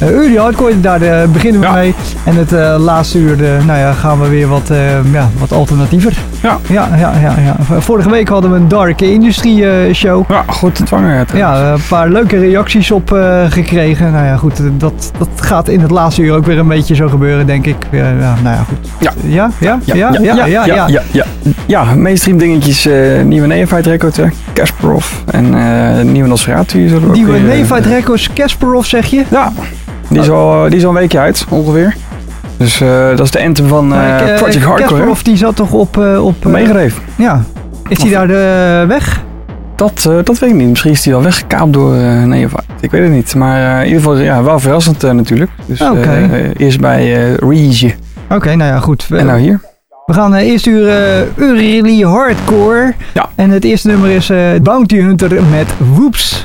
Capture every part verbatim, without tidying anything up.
Uh, Early Hardcore, daar uh, beginnen we Ja. mee. En het uh, laatste uur, uh, nou ja, gaan we weer wat, uh, ja, wat alternatiever. Ja. Ja, ja, ja, ja. Vorige week hadden we een Dark Industry uh, show. Ja, goed te vangen. Het, Ja, uh, een paar leuke reacties op uh, gekregen. Nou ja, goed, uh, dat, dat gaat in het laatste uur ook weer een beetje zo gebeuren, denk ik. Uh, ja, nou ja, goed. Ja. Ja, ja, ja, ja, ja, ja. ja, ja, ja, ja. Ja, mainstream dingetjes. Uh, nieuwe Neophyte Record, uh, Kasparov en uh, nieuwe Nosferatu. zullen we ook Nieuwe weer, uh, Neophyte Records, Kasparov zeg je? Ja, die is, al, die is al een weekje uit, ongeveer. Dus uh, dat is de anthem van uh, Maar ik, uh, Project Hardcore. Kasparov die zat toch op... Uh, op uh, Meegereven. Ja. Is die daar uh, weg? Dat, uh, dat weet ik niet. Misschien is die wel weggekaapt door uh, Neophyte. Ik weet het niet. Maar uh, in ieder geval ja, wel verrassend uh, natuurlijk. Dus Oké. uh, uh, eerst bij uh, Reege. Oké, okay, nou ja, goed. En nou hier. We gaan uh, eerst uur uh, Early Hardcore. Ja. En het eerste nummer is uh, Bounty Hunter met Whoops.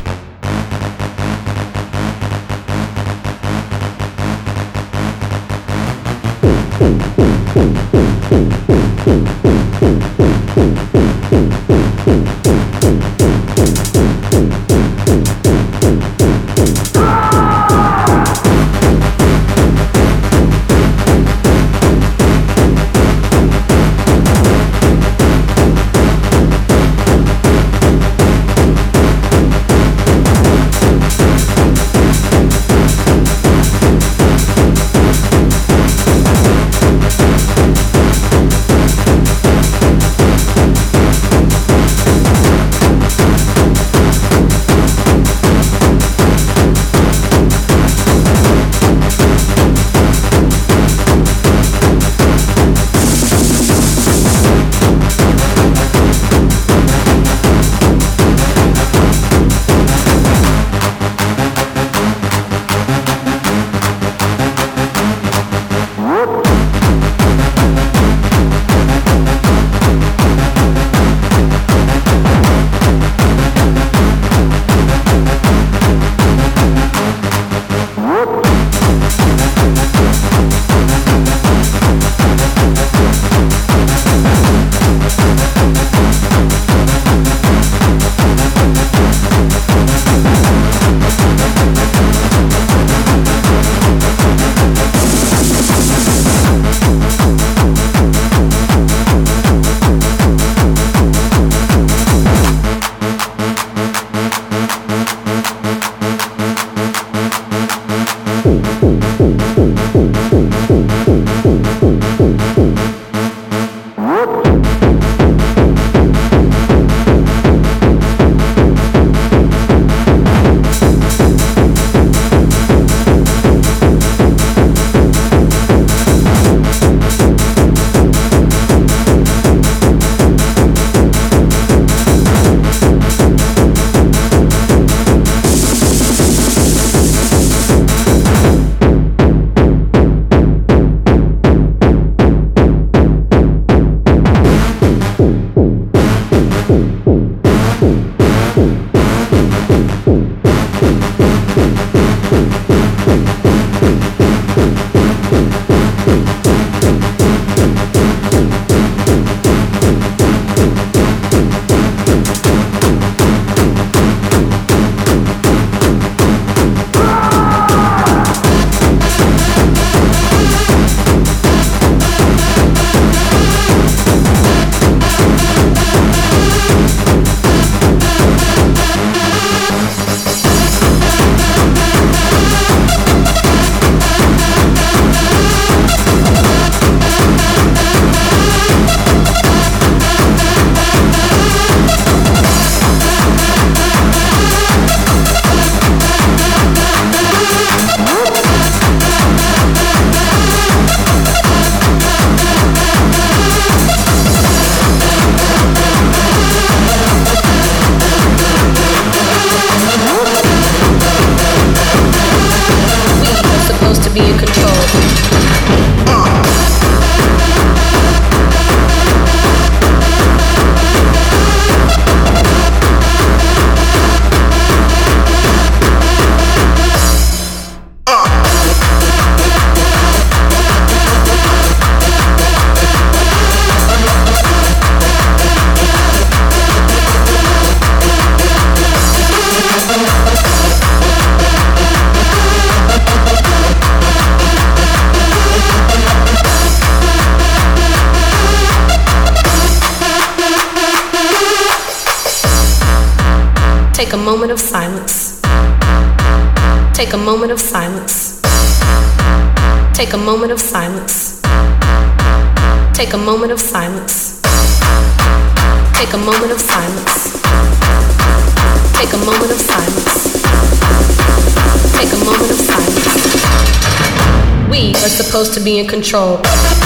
moment of silence. Take a moment of silence. Take a moment of silence. Take a moment of silence. Take a moment of silence. Take a moment of silence. Take a moment of silence. We are supposed to be in control.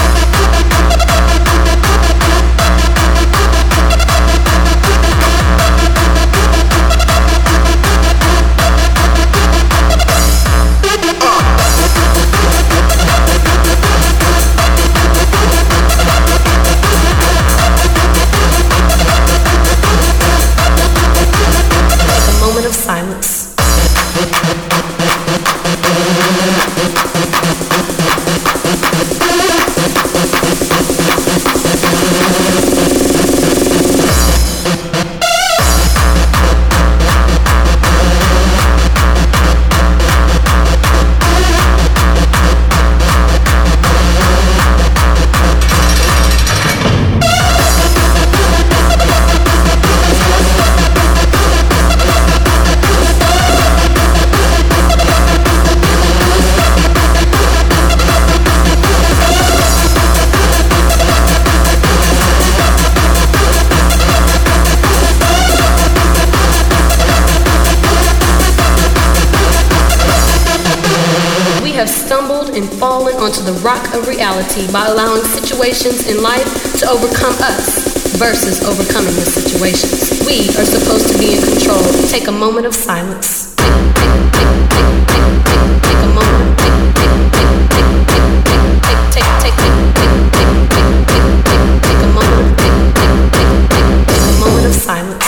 Onto the rock of reality by allowing situations in life to overcome us versus overcoming the situations. We are supposed to be in control. Take a moment of silence. Take, take, take, take, take, take, take a moment. Take, take, take, take, take, take, take, take, take, take, take, take, take, take, take a moment. Take, take, take, take, take a moment of silence.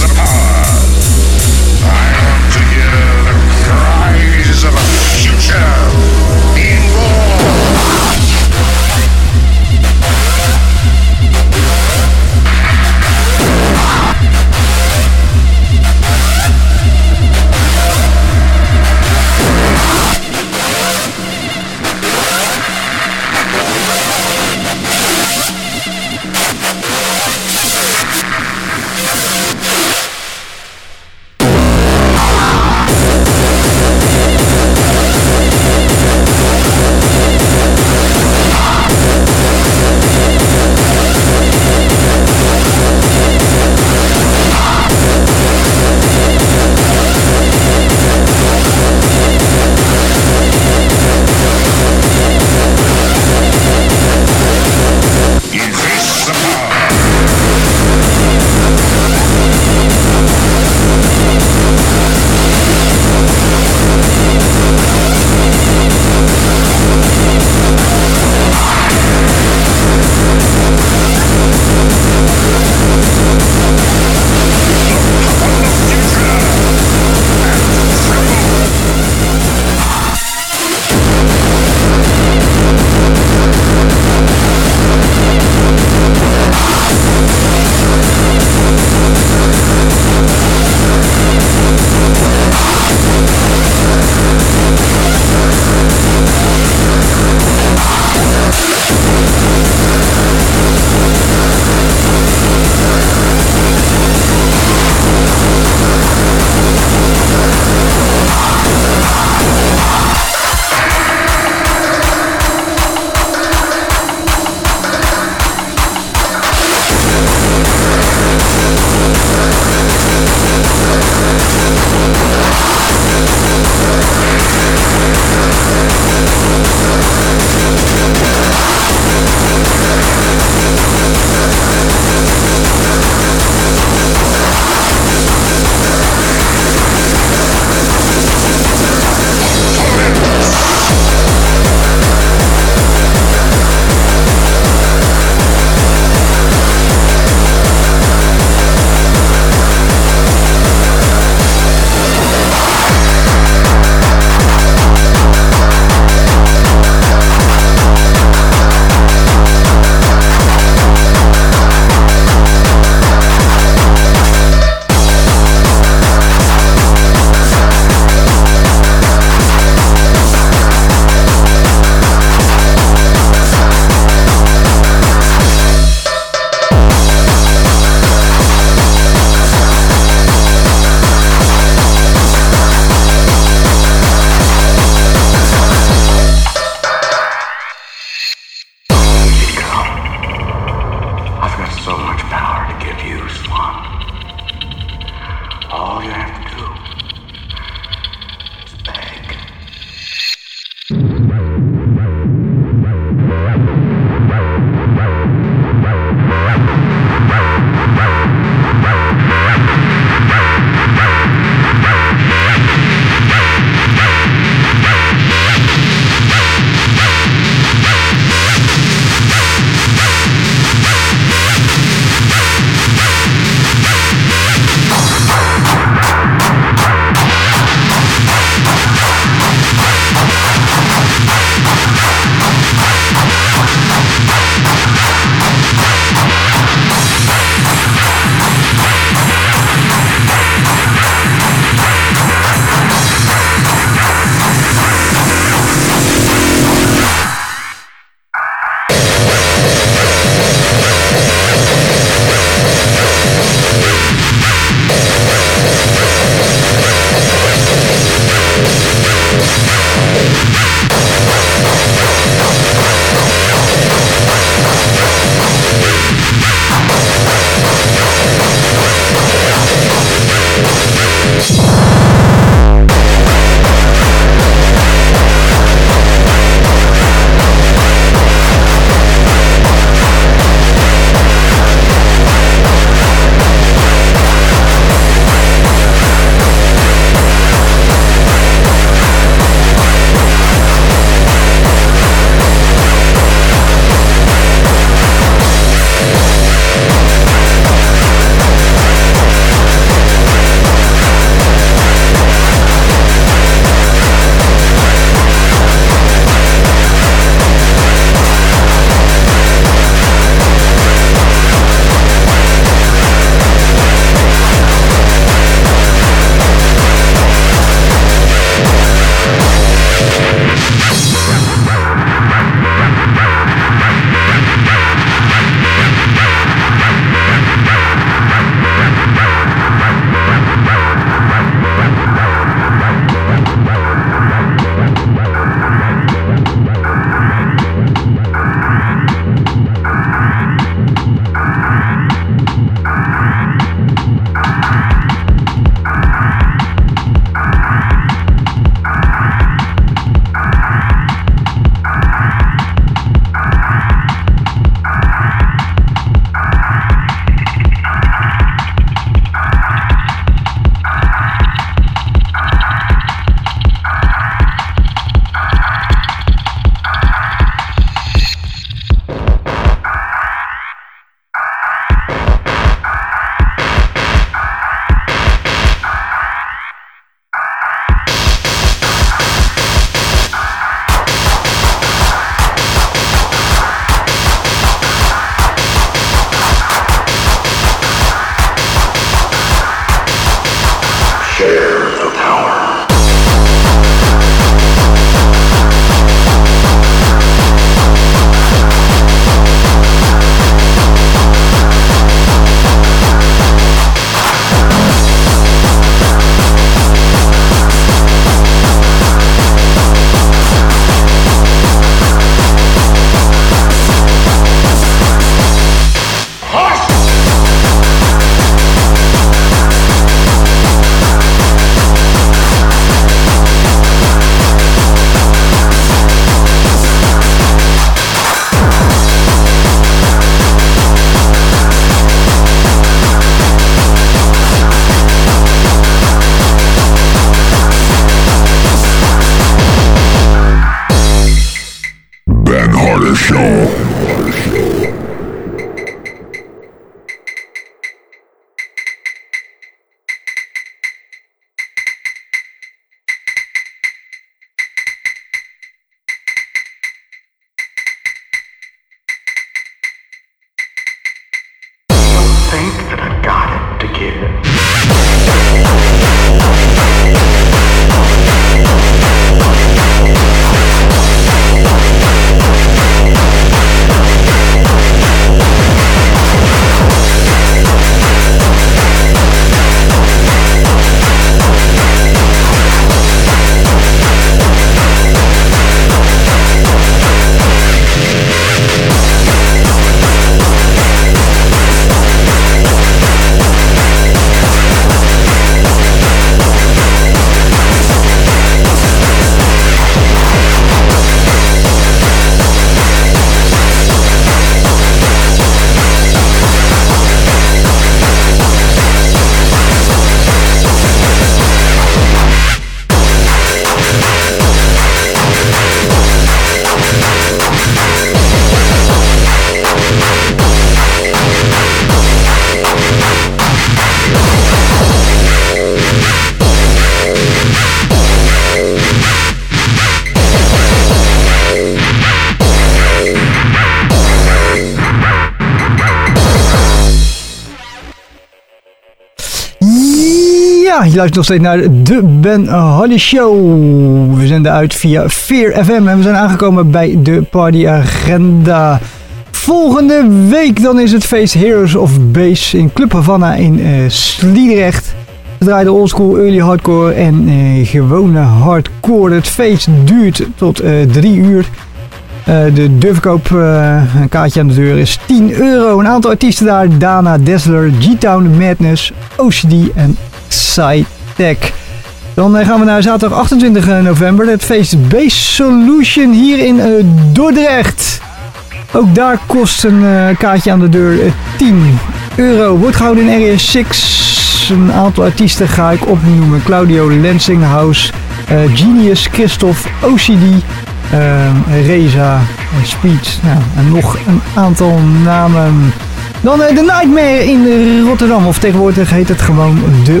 Ja, je luistert nog steeds naar de Ben Hardy Show. We zenden uit via Fear F M en we zijn aangekomen bij de partyagenda. Volgende week dan is het feest Heroes of Bass in Club Havana in uh, Sliedrecht. We draaien oldschool, early hardcore en uh, gewone hardcore. Het feest duurt tot uh, drie uur. Uh, de deurverkoop, uh, een kaartje aan de deur is tien euro. Een aantal artiesten daar: Dana, Dazzler, G-Town, Madness, O C D en Psytech. Dan uh, gaan we naar zaterdag achtentwintig november. Het feest Bass Solution hier in uh, Dordrecht. Ook daar kost een uh, kaartje aan de deur uh, tien euro. Wordt gehouden in Area zes. Een aantal artiesten ga ik opnoemen: Claudio, Lensinghouse, uh, Genius, Christophe, O C D. Uh, Reza, Speed, nou, en nog een aantal namen. Dan uh, de Nightmare in Rotterdam, of tegenwoordig heet het gewoon de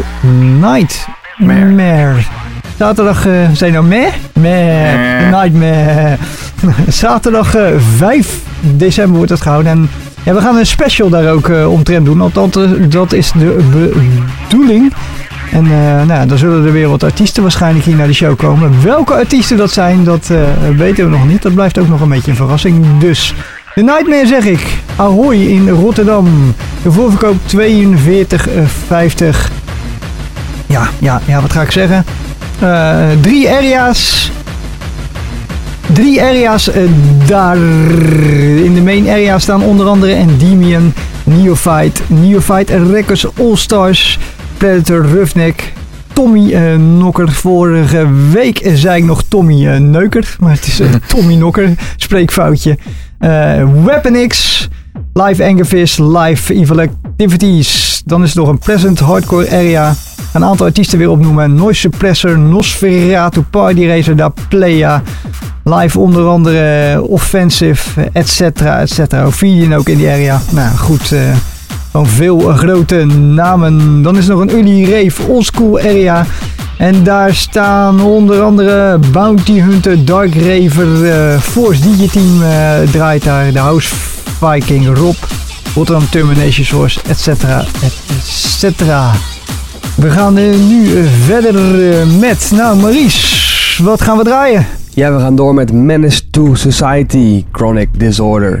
Nightmare. Zaterdag, uh, zijn nou meh? Meh, de Nightmare. Zaterdag uh, vijf december wordt het gehouden en ja, we gaan een special daar ook uh, omtrent doen, althans uh, dat is de bedoeling. En uh, nou, dan zullen er weer wat artiesten waarschijnlijk hier naar de show komen. Welke artiesten dat zijn, dat uh, weten we nog niet. Dat blijft ook nog een beetje een verrassing. Dus, de Nightmare zeg ik. Ahoy in Rotterdam. De voorverkoop tweeënveertig vijftig. Ja, ja, ja, wat ga ik zeggen? Uh, drie area's. Drie area's uh, daar. In de main area staan onder andere Endymion, Neophyte, Neophyte Records, All Stars, Predator, Roughneck, Tommy uh, Nokker. Vorige week zei ik nog Tommy uh, Neuker, maar het is uh, Tommy Nokker, spreekfoutje. Uh, Weapon X, Live Angerfist, Live Evil Activities. Dan is er nog een Present Hardcore Area. Een aantal artiesten weer opnoemen: Noise Suppressor, Nosferatu, Party Racer, Da Playa. Live onder andere Offensive, et cetera, et cetera. Ophidian ook in die area. Nou goed, uh, gewoon veel grote namen. Dan is er nog een Early Rave Oldschool Area. En daar staan onder andere Bounty Hunter, Dark Raver, uh, Force D J Team uh, draait daar. De House Viking, Rob, Rotterdam Termination Source, et cetera, et cetera. We gaan uh, nu uh, verder uh, met, nou Maurice, wat gaan we draaien? Ja, we gaan door met Menace to Society, Chronic Disorder.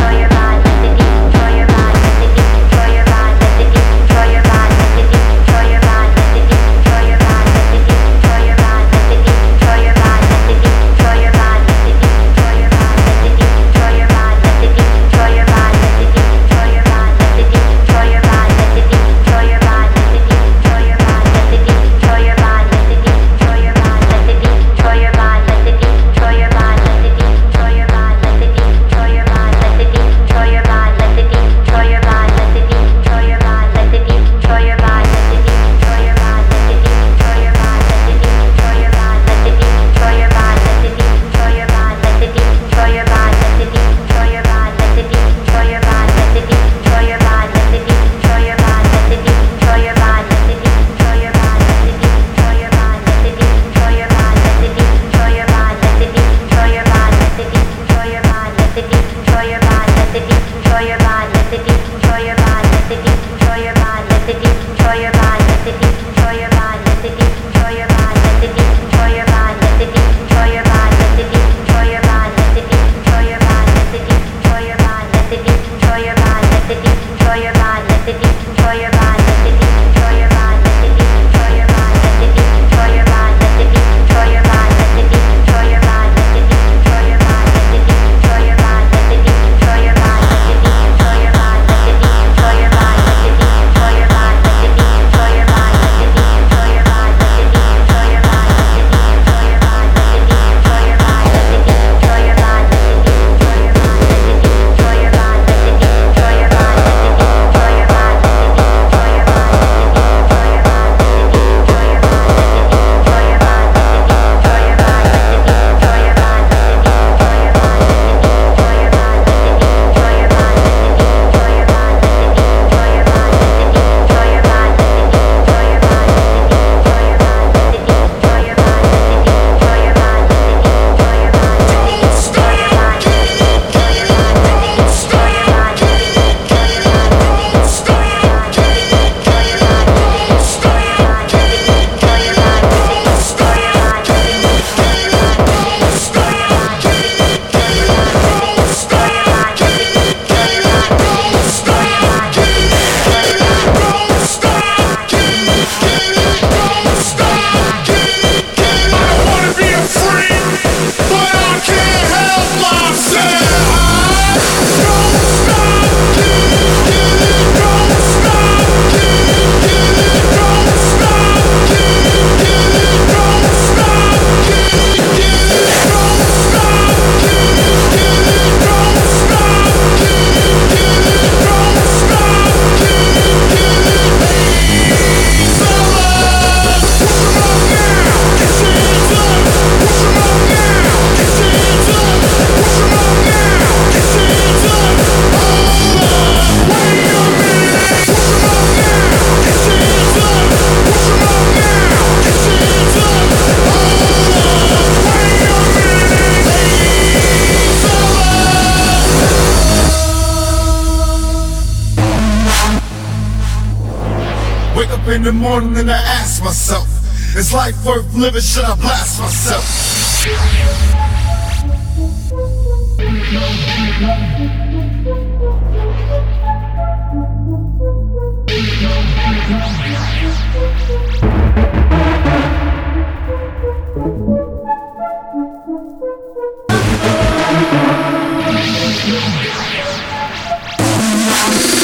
In the morning and I ask myself, is life worth living? Should I blast myself?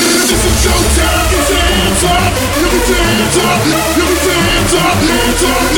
Hands up, hands up, hands up, hands up.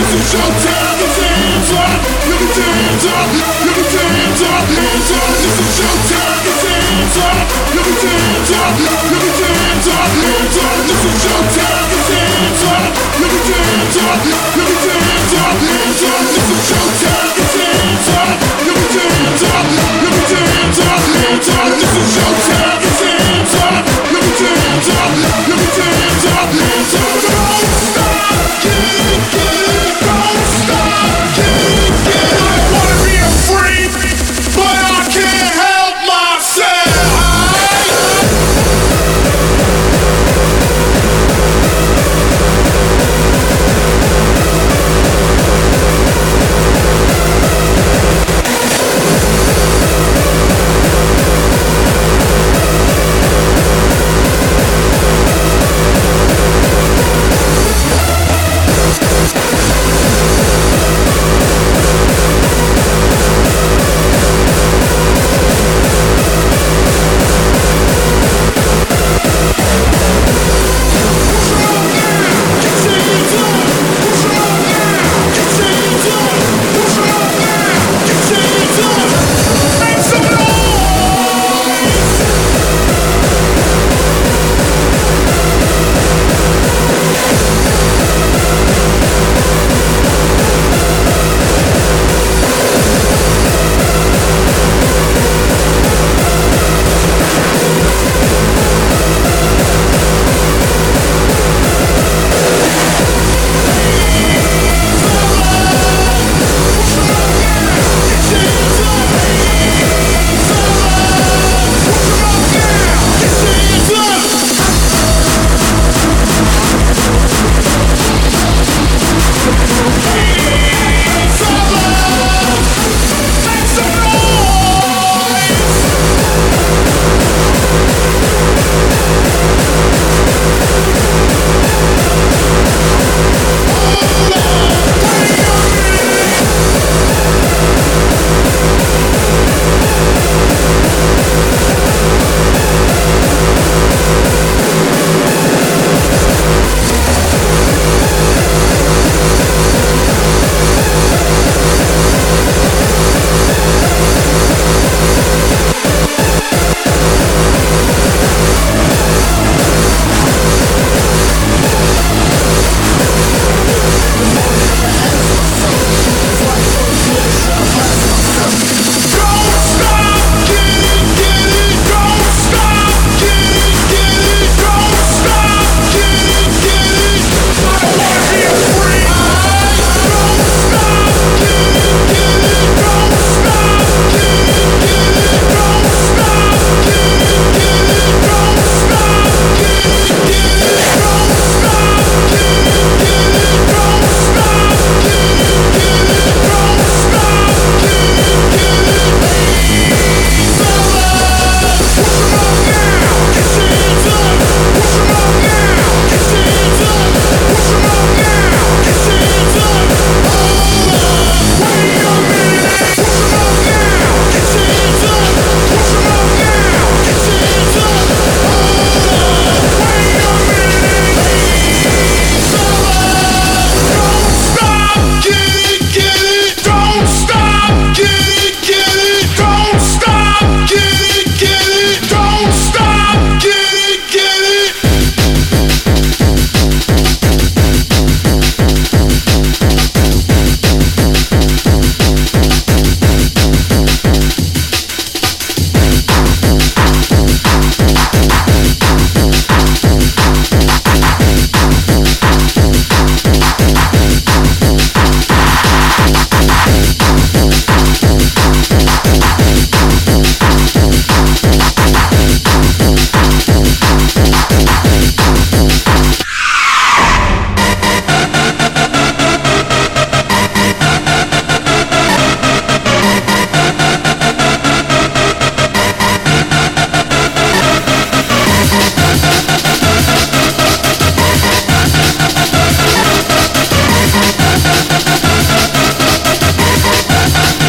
We'll be right back.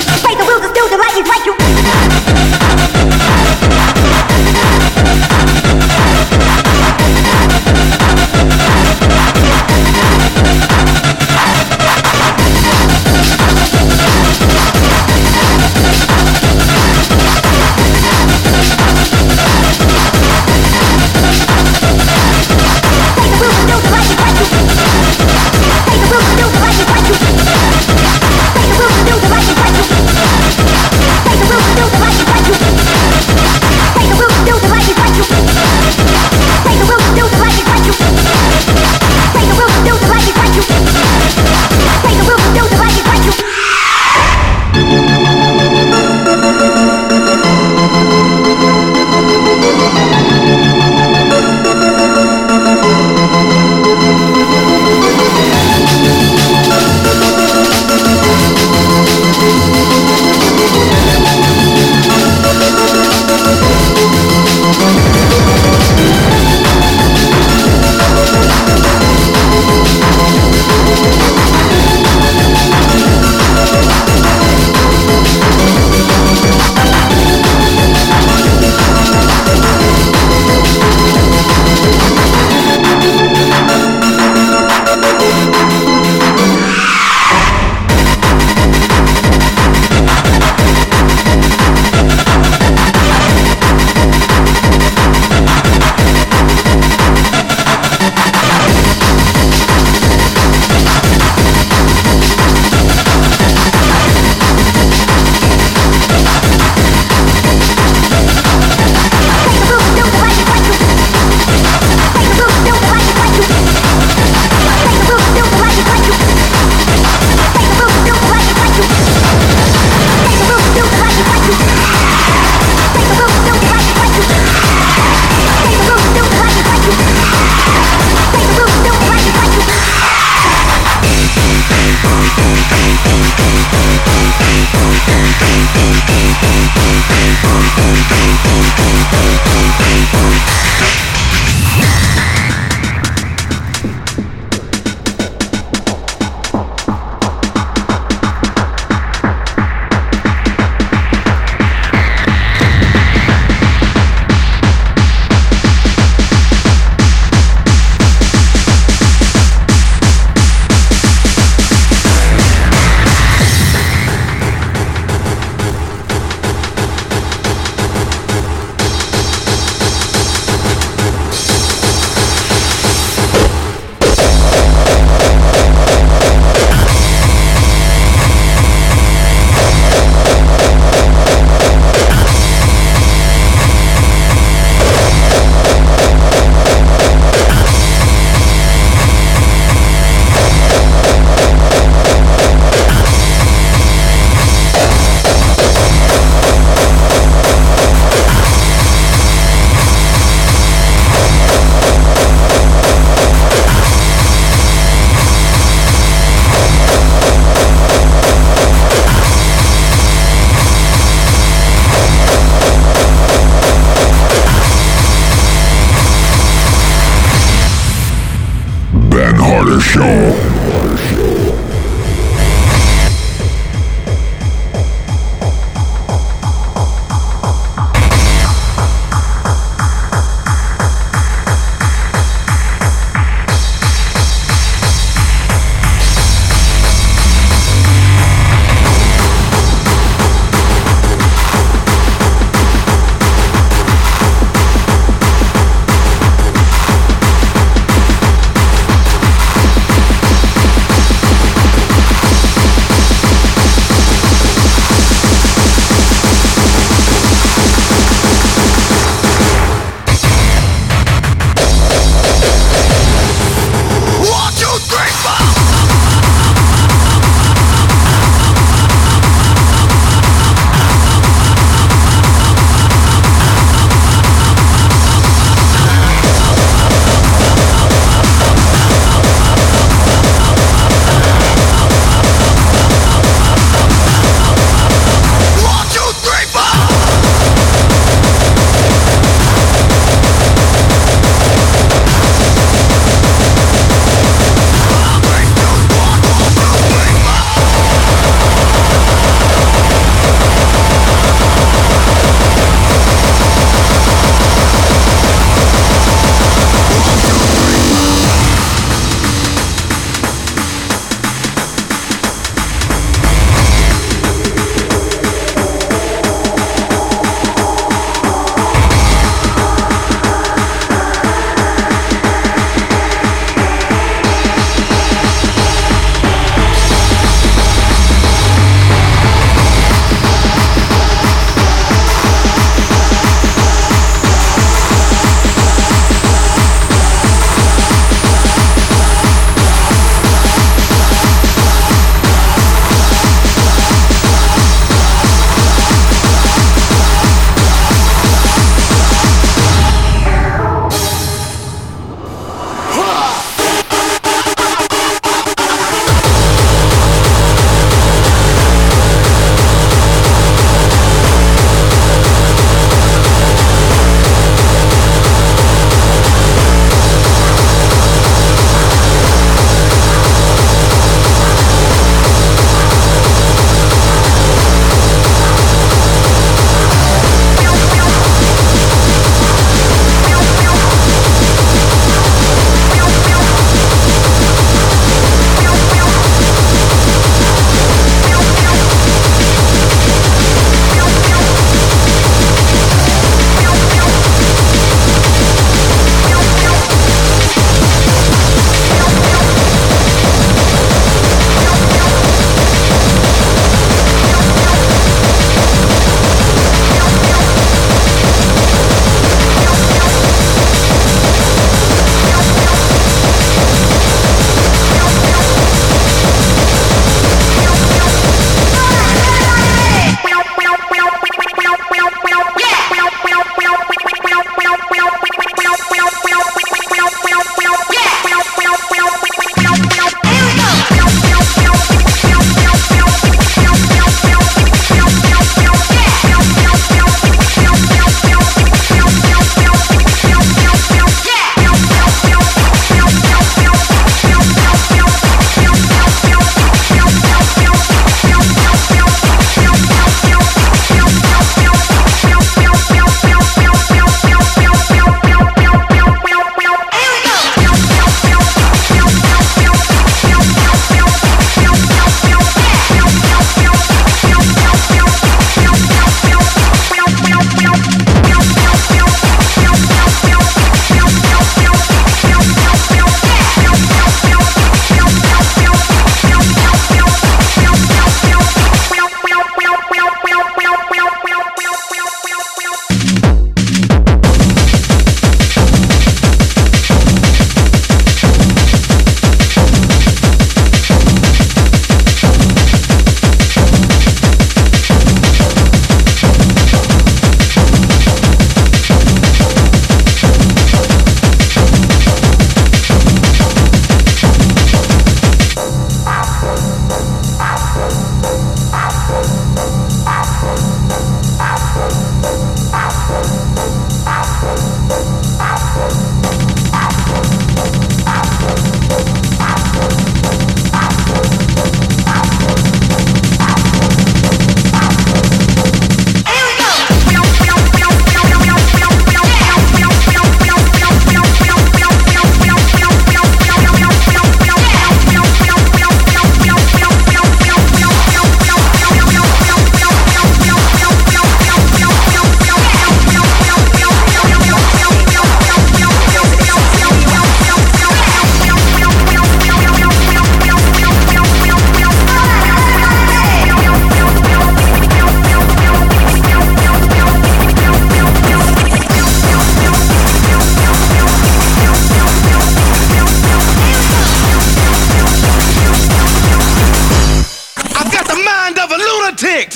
of a lunatic.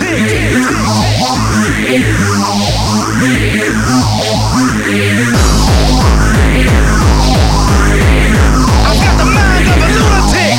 I've got the mind of a lunatic.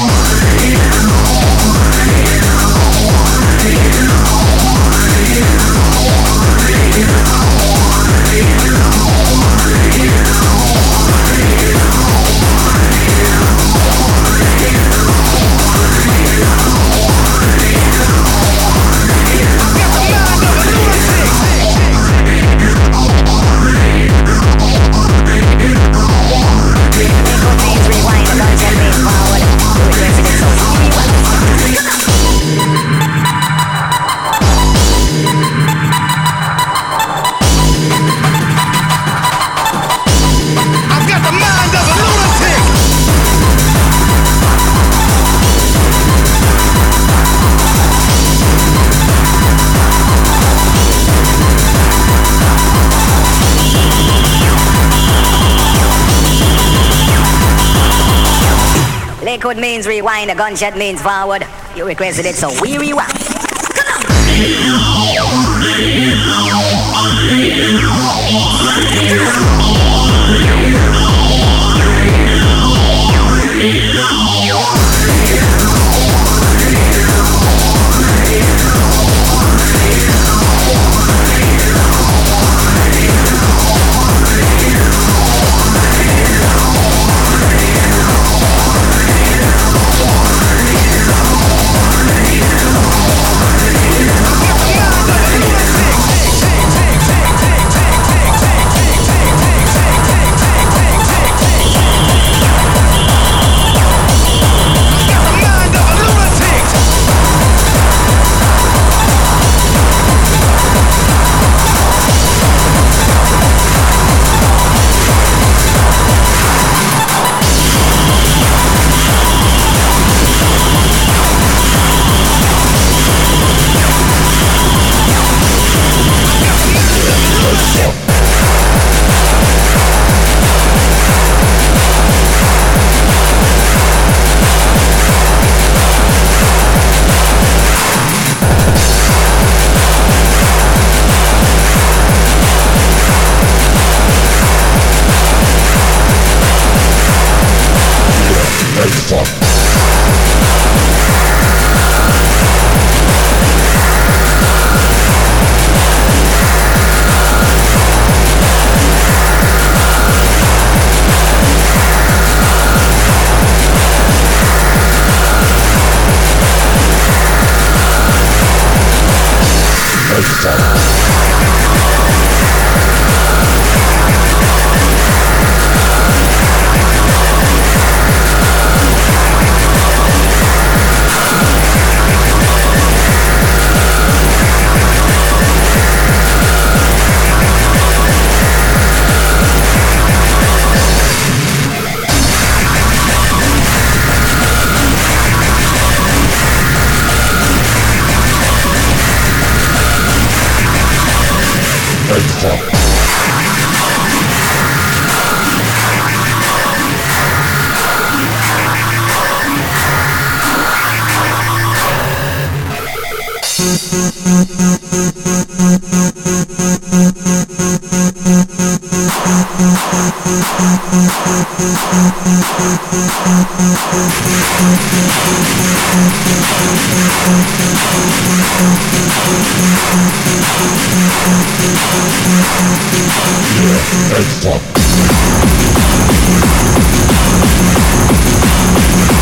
Liquid means rewind, a gunshot means forward. You requested it, so we rewind. Yeah,